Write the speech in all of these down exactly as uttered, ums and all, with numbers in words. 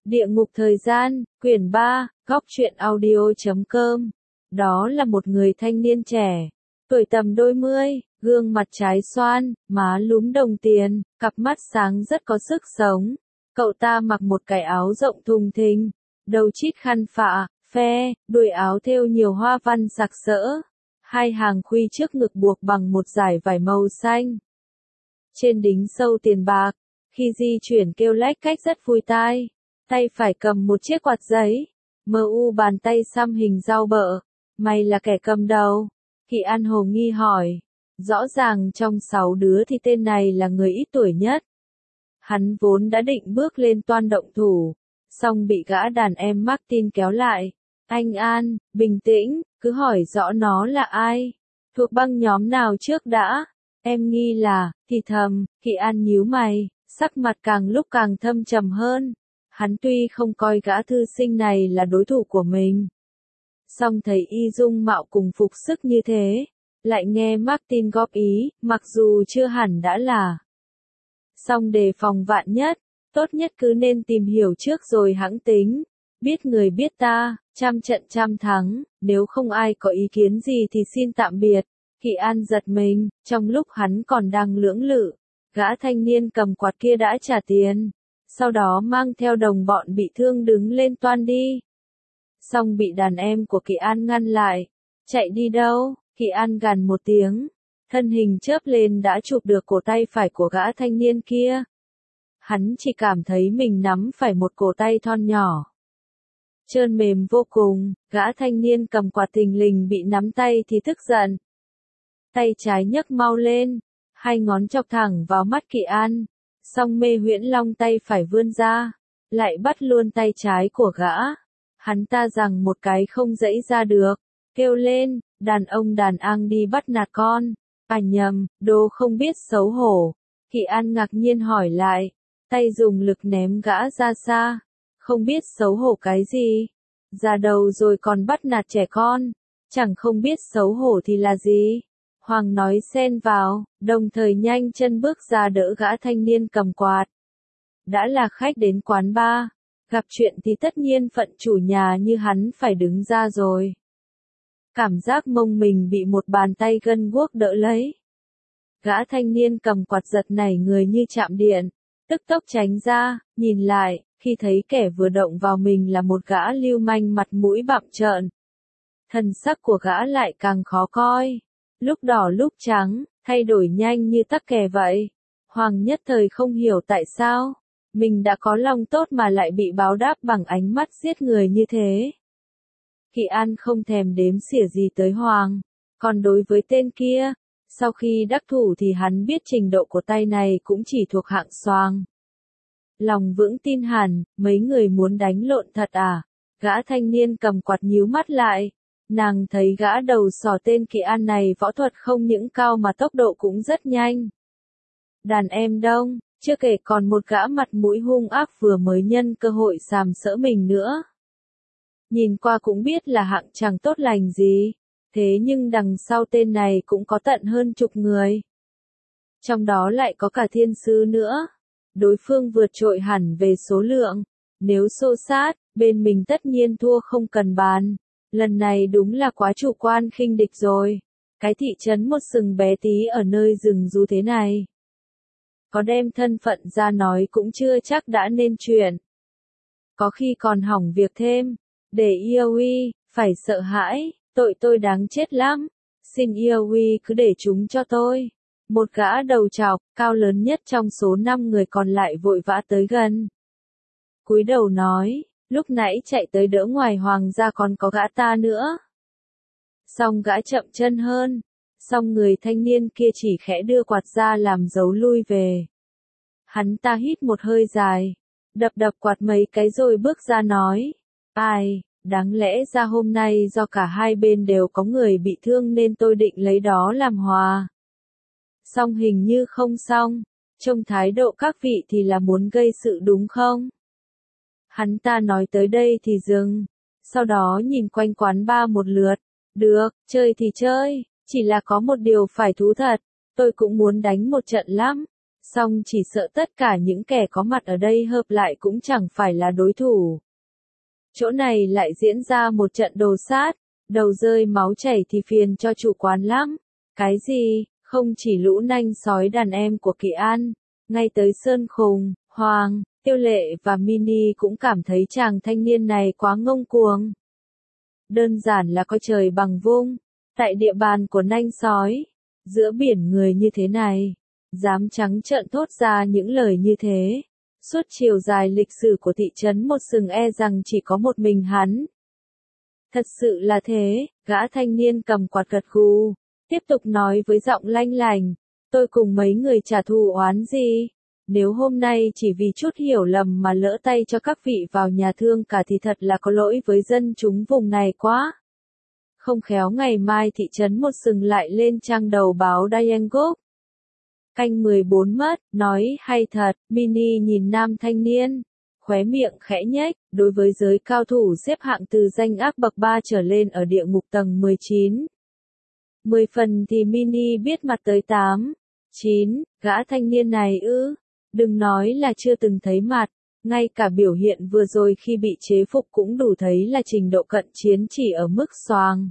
Địa ngục thời gian, quyển ba, góc truyện audio chấm com. Đó là một người thanh niên trẻ, tuổi tầm đôi mươi, gương mặt trái xoan, má lúm đồng tiền, cặp mắt sáng rất có sức sống. Cậu ta mặc một cái áo rộng thùng thình, đầu chít khăn phạ, phe, đuôi áo thêu nhiều hoa văn sặc sỡ. Hai hàng khuy trước ngực buộc bằng một dải vải màu xanh. Trên đính sâu tiền bạc, khi di chuyển kêu lách cách rất vui tai. Tay phải cầm một chiếc quạt giấy, mờ u bàn tay xăm hình dao bợ. Mày là kẻ cầm đầu? Kỳ An hồ nghi hỏi. Rõ ràng trong sáu đứa thì tên này là người ít tuổi nhất. Hắn vốn đã định bước lên toan động thủ, song bị gã đàn em Martin kéo lại. Anh An, bình tĩnh, cứ hỏi rõ nó là ai, thuộc băng nhóm nào trước đã. Em nghi là, thì thầm, Kỳ An nhíu mày, sắc mặt càng lúc càng thâm trầm hơn. Hắn tuy không coi gã thư sinh này là đối thủ của mình, song thấy y dung mạo cùng phục sức như thế, lại nghe Martin góp ý, mặc dù chưa hẳn đã là. Song đề phòng vạn nhất, tốt nhất cứ nên tìm hiểu trước rồi hẵng tính. Biết người biết ta, trăm trận trăm thắng, nếu không ai có ý kiến gì thì xin tạm biệt. Kỳ An giật mình, trong lúc hắn còn đang lưỡng lự, gã thanh niên cầm quạt kia đã trả tiền. Sau đó mang theo đồng bọn bị thương đứng lên toan đi. Song bị đàn em của Kỳ An ngăn lại. Chạy đi đâu? Kỳ An gằn một tiếng. Thân hình chớp lên đã chụp được cổ tay phải của gã thanh niên kia. Hắn chỉ cảm thấy mình nắm phải một cổ tay thon nhỏ, trơn mềm vô cùng. Gã thanh niên cầm quạt thình lình bị nắm tay thì tức giận. Tay trái nhấc mau lên, hai ngón chọc thẳng vào mắt Kỳ An. Song Mê Huyễn Long tay phải vươn ra, lại bắt luôn tay trái của gã. Hắn ta giằng một cái không dãy ra được, kêu lên, đàn ông đàn ang đi bắt nạt con. À nhầm, đồ không biết xấu hổ. Kỳ An ngạc nhiên hỏi lại, tay dùng lực ném gã ra xa. Không biết xấu hổ cái gì? Già đầu rồi còn bắt nạt trẻ con, chẳng không biết xấu hổ thì là gì? Hoàng nói xen vào, đồng thời nhanh chân bước ra đỡ gã thanh niên cầm quạt. Đã là khách đến quán bar, gặp chuyện thì tất nhiên phận chủ nhà như hắn phải đứng ra rồi. Cảm giác mông mình bị một bàn tay gân guốc đỡ lấy. Gã thanh niên cầm quạt giật nảy người như chạm điện, tức tốc tránh ra, nhìn lại, khi thấy kẻ vừa động vào mình là một gã lưu manh mặt mũi bặm trợn. Thần sắc của gã lại càng khó coi. Lúc đỏ lúc trắng, thay đổi nhanh như tắc kè vậy. Hoàng nhất thời không hiểu tại sao, mình đã có lòng tốt mà lại bị báo đáp bằng ánh mắt giết người như thế. Kỳ An không thèm đếm xỉa gì tới Hoàng, còn đối với tên kia, sau khi đắc thủ thì hắn biết trình độ của tay này cũng chỉ thuộc hạng xoàng. Lòng vững tin hẳn, mấy người muốn đánh lộn thật à? Gã thanh niên cầm quạt nhíu mắt lại. Nàng thấy gã đầu sò tên Kỳ An này võ thuật không những cao mà tốc độ cũng rất nhanh. Đàn em đông, chưa kể còn một gã mặt mũi hung ác vừa mới nhân cơ hội sàm sỡ mình nữa. Nhìn qua cũng biết là hạng chẳng tốt lành gì, thế nhưng đằng sau tên này cũng có tận hơn chục người. Trong đó lại có cả thiên sư nữa. Đối phương vượt trội hẳn về số lượng, nếu xô sát, bên mình tất nhiên thua không cần bàn. Lần này đúng là quá chủ quan khinh địch rồi. Cái thị trấn một sừng bé tí ở nơi rừng rú thế này, có đem thân phận ra nói cũng chưa chắc đã nên chuyện. Có khi còn hỏng việc thêm. Để yêu uy, phải sợ hãi, tội tôi đáng chết lắm. Xin yêu uy cứ để chúng cho tôi. Một gã đầu trọc, cao lớn nhất trong số năm người còn lại vội vã tới gần. Cúi đầu nói, lúc nãy chạy tới đỡ ngoài Hoàng gia còn có gã ta nữa. Song gã chậm chân hơn, song người thanh niên kia chỉ khẽ đưa quạt ra làm dấu lui về. Hắn ta hít một hơi dài, đập đập quạt mấy cái rồi bước ra nói, ai, đáng lẽ ra hôm nay do cả hai bên đều có người bị thương nên tôi định lấy đó làm hòa. Song hình như không xong, trông thái độ các vị thì là muốn gây sự đúng không? Hắn ta nói tới đây thì dừng, sau đó nhìn quanh quán bar một lượt. Được, chơi thì chơi, chỉ là có một điều phải thú thật, tôi cũng muốn đánh một trận lắm. Song chỉ sợ tất cả những kẻ có mặt ở đây hợp lại cũng chẳng phải là đối thủ. Chỗ này lại diễn ra một trận đồ sát, đầu rơi máu chảy thì phiền cho chủ quán lắm. Cái gì, không chỉ lũ nanh sói đàn em của Kỳ An, ngay tới Sơn Khùng, Hoàng, Tiêu Lệ và Mini cũng cảm thấy chàng thanh niên này quá ngông cuồng. Đơn giản là coi trời bằng vung, tại địa bàn của nanh sói, giữa biển người như thế này, dám trắng trợn thốt ra những lời như thế. Suốt chiều dài lịch sử của thị trấn Một Sừng e rằng chỉ có một mình hắn. Thật sự là thế, gã thanh niên cầm quạt gật gù, tiếp tục nói với giọng lanh lành, tôi cùng mấy người trả thù oán gì? Nếu hôm nay chỉ vì chút hiểu lầm mà lỡ tay cho các vị vào nhà thương cả thì thật là có lỗi với dân chúng vùng này quá. Không khéo ngày mai thị trấn Một Sừng lại lên trang đầu báo Diangguk. Canh mười bốn mất, nói hay thật, Mini nhìn nam thanh niên, khóe miệng khẽ nhếch, đối với giới cao thủ xếp hạng từ danh ác bậc ba trở lên ở địa ngục tầng mười chín. mười phần thì Mini biết mặt tới tám, chín, gã thanh niên này ư, đừng nói là chưa từng thấy mặt, ngay cả biểu hiện vừa rồi khi bị chế phục cũng đủ thấy là trình độ cận chiến chỉ ở mức xoàng.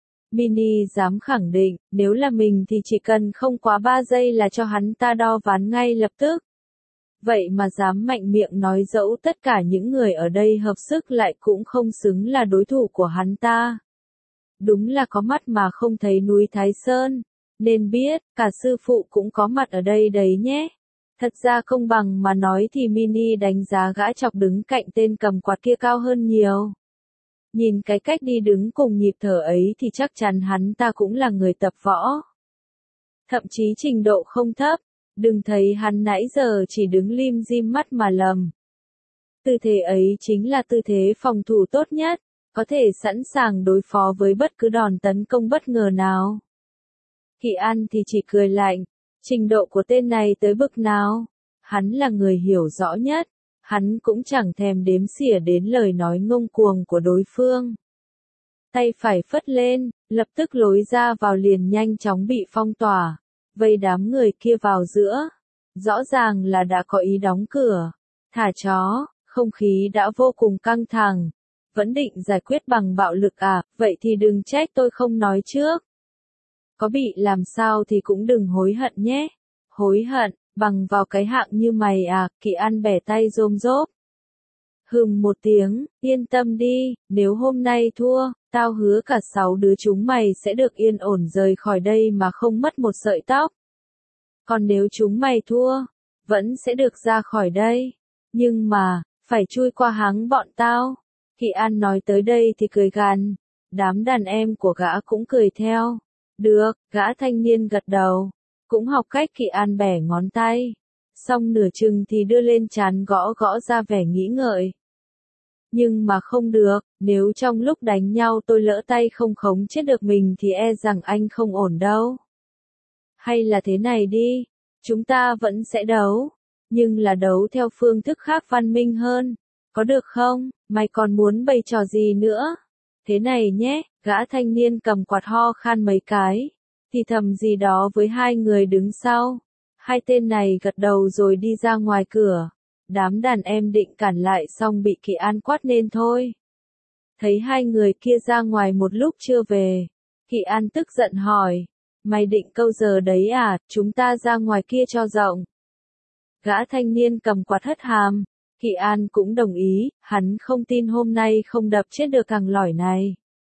Mini dám khẳng định, nếu là mình thì chỉ cần không quá ba giây là cho hắn ta đo ván ngay lập tức. Vậy mà dám mạnh miệng nói dẫu tất cả những người ở đây hợp sức lại cũng không xứng là đối thủ của hắn ta. Đúng là có mắt mà không thấy núi Thái Sơn, nên biết, cả sư phụ cũng có mặt ở đây đấy nhé. Thật ra công bằng mà nói thì Mini đánh giá gã chọc đứng cạnh tên cầm quạt kia cao hơn nhiều. Nhìn cái cách đi đứng cùng nhịp thở ấy thì chắc chắn hắn ta cũng là người tập võ. Thậm chí trình độ không thấp, đừng thấy hắn nãy giờ chỉ đứng lim dim mắt mà lầm. Tư thế ấy chính là tư thế phòng thủ tốt nhất, có thể sẵn sàng đối phó với bất cứ đòn tấn công bất ngờ nào. Kỳ An thì chỉ cười lạnh, trình độ của tên này tới bực nào, hắn là người hiểu rõ nhất. Hắn cũng chẳng thèm đếm xỉa đến lời nói ngông cuồng của đối phương. Tay phải phất lên, lập tức lối ra vào liền nhanh chóng bị phong tỏa, vây đám người kia vào giữa. Rõ ràng là đã có ý đóng cửa. Thả chó, không khí đã vô cùng căng thẳng. Vẫn định giải quyết bằng bạo lực à, vậy thì đừng trách tôi không nói trước. Có bị làm sao thì cũng đừng hối hận nhé. Hối hận. Bằng vào cái hạng như mày à, Kỳ An bẻ tay rôm rốp. Hừm một tiếng, yên tâm đi, nếu hôm nay thua, tao hứa cả sáu đứa chúng mày sẽ được yên ổn rời khỏi đây mà không mất một sợi tóc. Còn nếu chúng mày thua, vẫn sẽ được ra khỏi đây. Nhưng mà, phải chui qua háng bọn tao. Kỳ An nói tới đây thì cười gằn, đám đàn em của gã cũng cười theo. Được, gã thanh niên gật đầu. Cũng học cách Kỳ An bẻ ngón tay. Xong nửa chừng thì đưa lên trán gõ gõ ra vẻ nghĩ ngợi. Nhưng mà không được, nếu trong lúc đánh nhau tôi lỡ tay không khống chế được mình thì e rằng anh không ổn đâu. Hay là thế này đi, chúng ta vẫn sẽ đấu, nhưng là đấu theo phương thức khác văn minh hơn. Có được không, mày còn muốn bày trò gì nữa? Thế này nhé, gã thanh niên cầm quạt ho khan mấy cái. Thì thầm gì đó với hai người đứng sau. Hai tên này gật đầu rồi đi ra ngoài cửa. Đám đàn em định cản lại xong bị Kỳ An quát nên thôi. Thấy hai người kia ra ngoài một lúc chưa về. Kỳ An tức giận hỏi. Mày định câu giờ đấy à, chúng ta ra ngoài kia cho rộng. Gã thanh niên cầm quạt hất hàm. Kỳ An cũng đồng ý, hắn không tin hôm nay không đập chết được thằng lỏi này.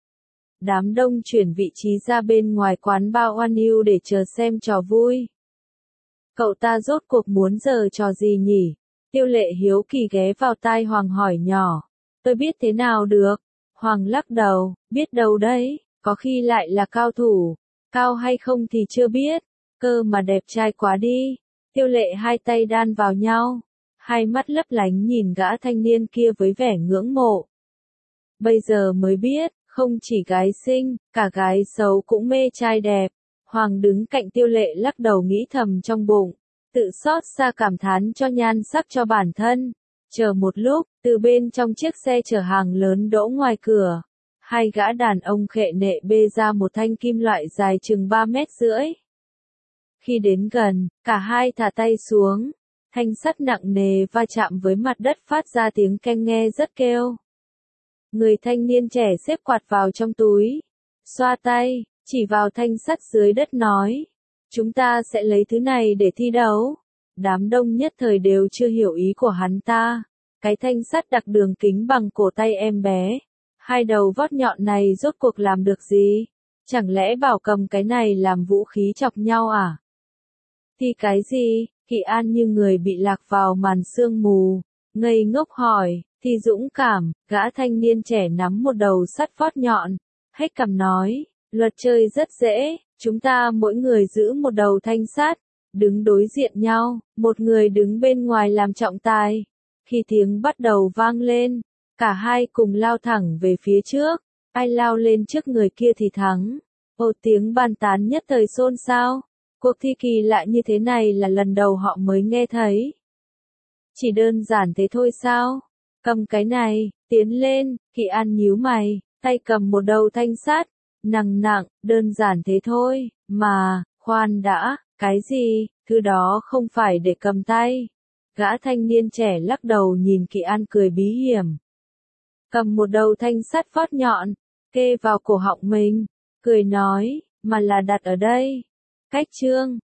Đám đông chuyển vị trí ra bên ngoài quán bar One U để chờ xem trò vui. Cậu ta rốt cuộc muốn giở trò gì nhỉ? Tiêu Lệ hiếu kỳ ghé vào tai Hoàng hỏi nhỏ. Tôi biết thế nào được? Hoàng lắc đầu, biết đâu đấy, có khi lại là cao thủ. Cao hay không thì chưa biết, cơ mà đẹp trai quá đi. Tiêu Lệ hai tay đan vào nhau, hai mắt lấp lánh nhìn gã thanh niên kia với vẻ ngưỡng mộ. Bây giờ mới biết, không chỉ gái xinh, cả gái xấu cũng mê trai đẹp. Hoàng đứng cạnh Tiêu Lệ lắc đầu nghĩ thầm trong bụng, tự xót xa cảm thán cho nhan sắc cho bản thân. Chờ một lúc, từ bên trong chiếc xe chở hàng lớn đỗ ngoài cửa, hai gã đàn ông khệ nệ bê ra một thanh kim loại dài chừng ba mét rưỡi. Khi đến gần, cả hai thả tay xuống. Thanh sắt nặng nề va chạm với mặt đất phát ra tiếng keng nghe rất kêu. Người thanh niên trẻ xếp quạt vào trong túi. Xoa tay, chỉ vào thanh sắt dưới đất nói. Chúng ta sẽ lấy thứ này để thi đấu. Đám đông nhất thời đều chưa hiểu ý của hắn ta. Cái thanh sắt đặc đường kính bằng cổ tay em bé. Hai đầu vót nhọn này rốt cuộc làm được gì? Chẳng lẽ bảo cầm cái này làm vũ khí chọc nhau à? Thì cái gì? Kỳ An như người bị lạc vào màn sương mù. Ngây ngốc hỏi, thì dũng cảm, gã thanh niên trẻ nắm một đầu sắt vót nhọn. Hét cằm nói, luật chơi rất dễ, chúng ta mỗi người giữ một đầu thanh sắt, đứng đối diện nhau, một người đứng bên ngoài làm trọng tài. Khi tiếng bắt đầu vang lên, cả hai cùng lao thẳng về phía trước, ai lao lên trước người kia thì thắng. Ô tiếng bàn tán nhất thời xôn xao, cuộc thi kỳ lạ như thế này là lần đầu họ mới nghe thấy. Chỉ đơn giản thế thôi sao? Cầm cái này, tiến lên, Kỳ An nhíu mày, tay cầm một đầu thanh sắt, nặng nặng, đơn giản thế thôi, mà, khoan đã, cái gì, thứ đó không phải để cầm tay. Gã thanh niên trẻ lắc đầu nhìn Kỳ An cười bí hiểm. Cầm một đầu thanh sắt vót nhọn, kê vào cổ họng mình, cười nói, mà là đặt ở đây. Cách chương